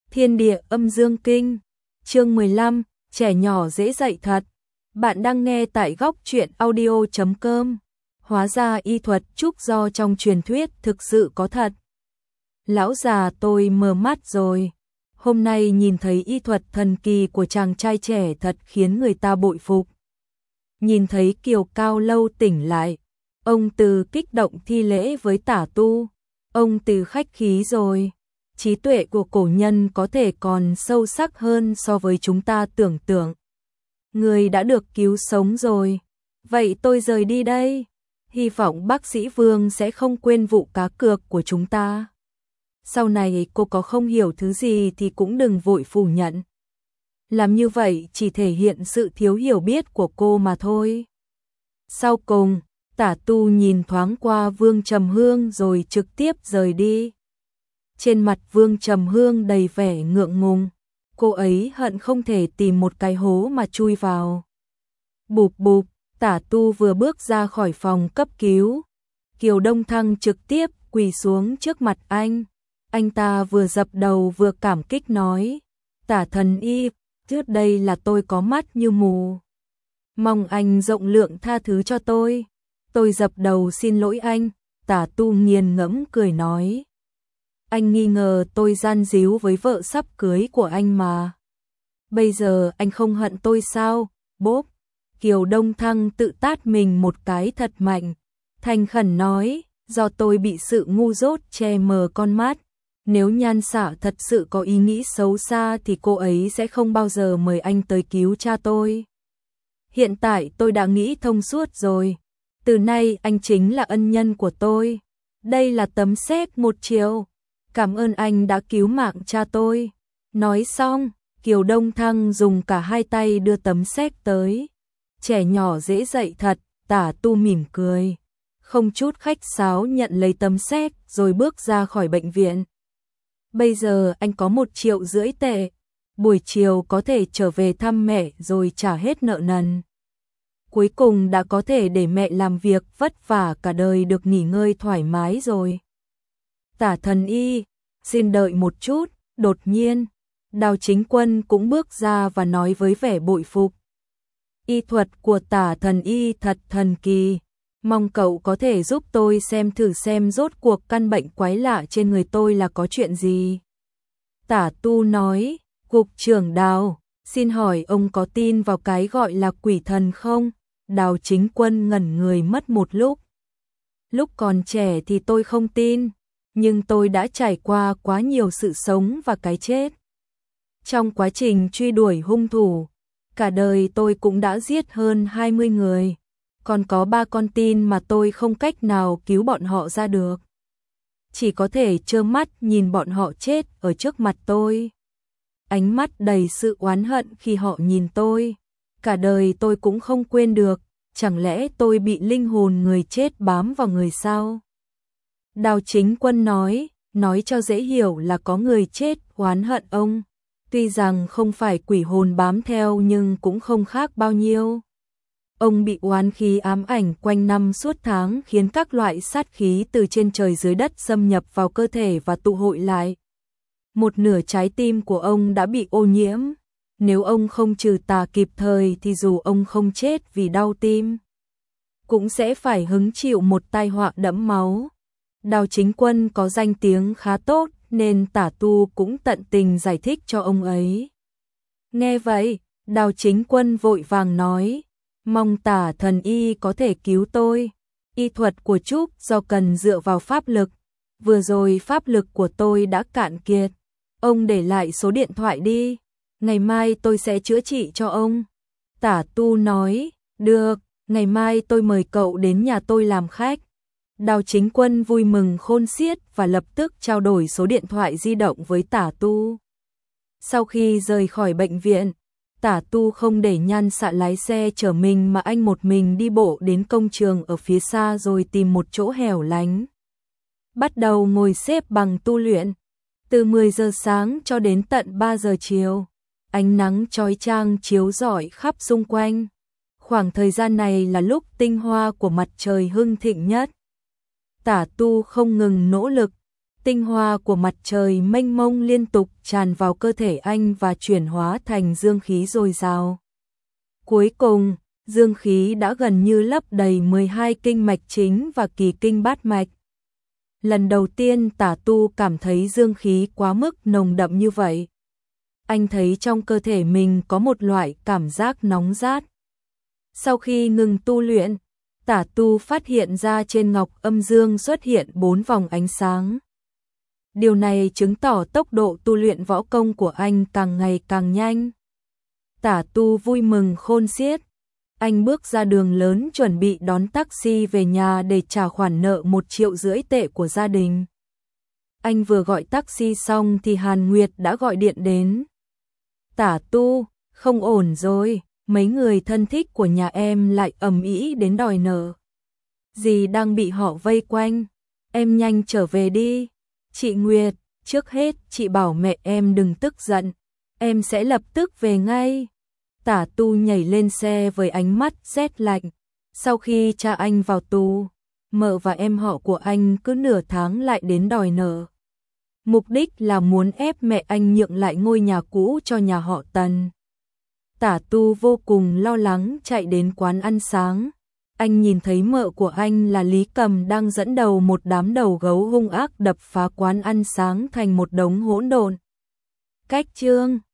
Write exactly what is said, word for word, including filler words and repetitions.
Thiên địa âm dương kinh, chương mười lăm, trẻ nhỏ dễ dạy thật. Bạn đang nghe tại góc truyện audio chấm com. Hóa ra y thuật trúc do trong truyền thuyết thực sự có thật. Lão già tôi mờ mắt rồi. Hôm nay nhìn thấy y thuật thần kỳ của chàng trai trẻ thật khiến người ta bội phục. Nhìn thấy Kiều Cao Lâu tỉnh lại, ông Từ kích động thi lễ với Tả Tu. Ông Từ khách khí rồi. Trí tuệ của cổ nhân có thể còn sâu sắc hơn so với chúng ta tưởng tượng. Người đã được cứu sống rồi. Vậy tôi rời đi đây. Hy vọng bác sĩ Vương sẽ không quên vụ cá cược của chúng ta. Sau này cô có không hiểu thứ gì thì cũng đừng vội phủ nhận. Làm như vậy chỉ thể hiện sự thiếu hiểu biết của cô mà thôi. Sau cùng, Tả Tu nhìn thoáng qua Vương Trầm Hương rồi trực tiếp rời đi. Trên mặt Vương Trầm Hương đầy vẻ ngượng ngùng, cô ấy hận không thể tìm một cái hố mà chui vào. Bụp bụp, Tả Tu vừa bước ra khỏi phòng cấp cứu, Kiều Đông Thăng trực tiếp quỳ xuống trước mặt anh. Anh ta vừa dập đầu vừa cảm kích nói, Tả thần y, trước đây là tôi có mắt như mù. Mong anh rộng lượng tha thứ cho tôi. Tôi dập đầu xin lỗi anh. Tả Tu nghiền ngẫm cười nói, anh nghi ngờ tôi gian díu với vợ sắp cưới của anh mà. Bây giờ anh không hận tôi sao? Bốp. Kiều Đông Thăng tự tát mình một cái thật mạnh. Thành khẩn nói, do tôi bị sự ngu dốt che mờ con mắt. Nếu Nhan Xạ thật sự có ý nghĩ xấu xa thì cô ấy sẽ không bao giờ mời anh tới cứu cha tôi. Hiện tại tôi đã nghĩ thông suốt rồi. Từ nay anh chính là ân nhân của tôi. Đây là tấm séc một triệu. Cảm ơn anh đã cứu mạng cha tôi. Nói xong, Kiều Đông Thăng dùng cả hai tay đưa tấm séc tới. Trẻ nhỏ dễ dạy thật. Tả Tu mỉm cười, không chút khách sáo nhận lấy tấm séc rồi bước ra khỏi bệnh viện. Bây giờ anh có một triệu rưỡi tệ. Buổi chiều có thể trở về thăm mẹ rồi trả hết nợ nần. Cuối cùng đã có thể để mẹ làm việc vất vả cả đời được nghỉ ngơi thoải mái rồi. Tả thần y, xin đợi một chút. Đột nhiên, Đào Chính Quân cũng bước ra và nói với vẻ bội phục, y thuật của Tả thần y thật thần kỳ. Mong cậu có thể giúp tôi xem thử xem rốt cuộc căn bệnh quái lạ trên người tôi là có chuyện gì. Tả Tu nói, Cục trưởng Đào, xin hỏi ông có tin vào cái gọi là quỷ thần không? Đào Chính Quân ngẩn người mất một lúc. Lúc còn trẻ thì tôi không tin, nhưng tôi đã trải qua quá nhiều sự sống và cái chết. Trong quá trình truy đuổi hung thủ, cả đời tôi cũng đã giết hơn hai mươi người. Còn có ba con tin mà tôi không cách nào cứu bọn họ ra được. Chỉ có thể trơ mắt nhìn bọn họ chết ở trước mặt tôi. Ánh mắt đầy sự oán hận khi họ nhìn tôi. Cả đời tôi cũng không quên được. Chẳng lẽ tôi bị linh hồn người chết bám vào người sao? Đào Chính Quân nói, nói cho dễ hiểu là có người chết oán hận ông. Tuy rằng không phải quỷ hồn bám theo nhưng cũng không khác bao nhiêu. Ông bị oán khí ám ảnh quanh năm suốt tháng khiến các loại sát khí từ trên trời dưới đất xâm nhập vào cơ thể và tụ hội lại. Một nửa trái tim của ông đã bị ô nhiễm. Nếu ông không trừ tà kịp thời thì dù ông không chết vì đau tim, cũng sẽ phải hứng chịu một tai họa đẫm máu. Đào Chính Quân có danh tiếng khá tốt nên Tả Tu cũng tận tình giải thích cho ông ấy. Nghe vậy, Đào Chính Quân vội vàng nói, mong Tả thần y có thể cứu tôi. Y thuật của Trúc do cần dựa vào pháp lực. Vừa rồi pháp lực của tôi đã cạn kiệt. Ông để lại số điện thoại đi. Ngày mai tôi sẽ chữa trị cho ông. Tả Tu nói, được, ngày mai tôi mời cậu đến nhà tôi làm khách. Đào Chính Quân vui mừng khôn xiết và lập tức trao đổi số điện thoại di động với Tả Tu. Sau khi rời khỏi bệnh viện, Tả Tu không để Nhan Xạ lái xe chở mình mà anh một mình đi bộ đến công trường ở phía xa rồi tìm một chỗ hẻo lánh. Bắt đầu ngồi xếp bằng tu luyện. Từ mười giờ sáng cho đến tận ba giờ chiều, ánh nắng chói chang chiếu rọi khắp xung quanh. Khoảng thời gian này là lúc tinh hoa của mặt trời hưng thịnh nhất. Tả Tu không ngừng nỗ lực, Tinh hoa của mặt trời mênh mông liên tục tràn vào cơ thể anh và chuyển hóa thành dương khí dồi dào. Cuối cùng, dương khí đã gần như lấp đầy mười hai kinh mạch chính và kỳ kinh bát mạch. Lần đầu tiên Tả Tu cảm thấy dương khí quá mức nồng đậm như vậy. Anh thấy trong cơ thể mình có một loại cảm giác nóng rát. Sau khi ngừng tu luyện, Tả Tu phát hiện ra trên ngọc âm dương xuất hiện bốn vòng ánh sáng. Điều này chứng tỏ tốc độ tu luyện võ công của anh càng ngày càng nhanh. Tả Tu vui mừng khôn xiết. Anh bước ra đường lớn chuẩn bị đón taxi về nhà để trả khoản nợ một triệu rưỡi tệ của gia đình. Anh vừa gọi taxi xong thì Hàn Nguyệt đã gọi điện đến. Tả Tu, không ổn rồi, mấy người thân thích của nhà em lại ầm ĩ đến đòi nợ. Dì đang bị họ vây quanh, em nhanh trở về đi. Chị Nguyệt, trước hết chị bảo mẹ em đừng tức giận, em sẽ lập tức về ngay. Tả Tu nhảy lên xe với ánh mắt rét lạnh. Sau khi cha anh vào tù, mợ và em họ của anh cứ nửa tháng lại đến đòi nợ. Mục đích là muốn ép mẹ anh nhượng lại ngôi nhà cũ cho nhà họ Tần. Tả Tu vô cùng lo lắng chạy đến quán ăn sáng. Anh nhìn thấy mợ của anh là Lý Cầm đang dẫn đầu một đám đầu gấu hung ác đập phá quán ăn sáng thành một đống hỗn độn. Cách chương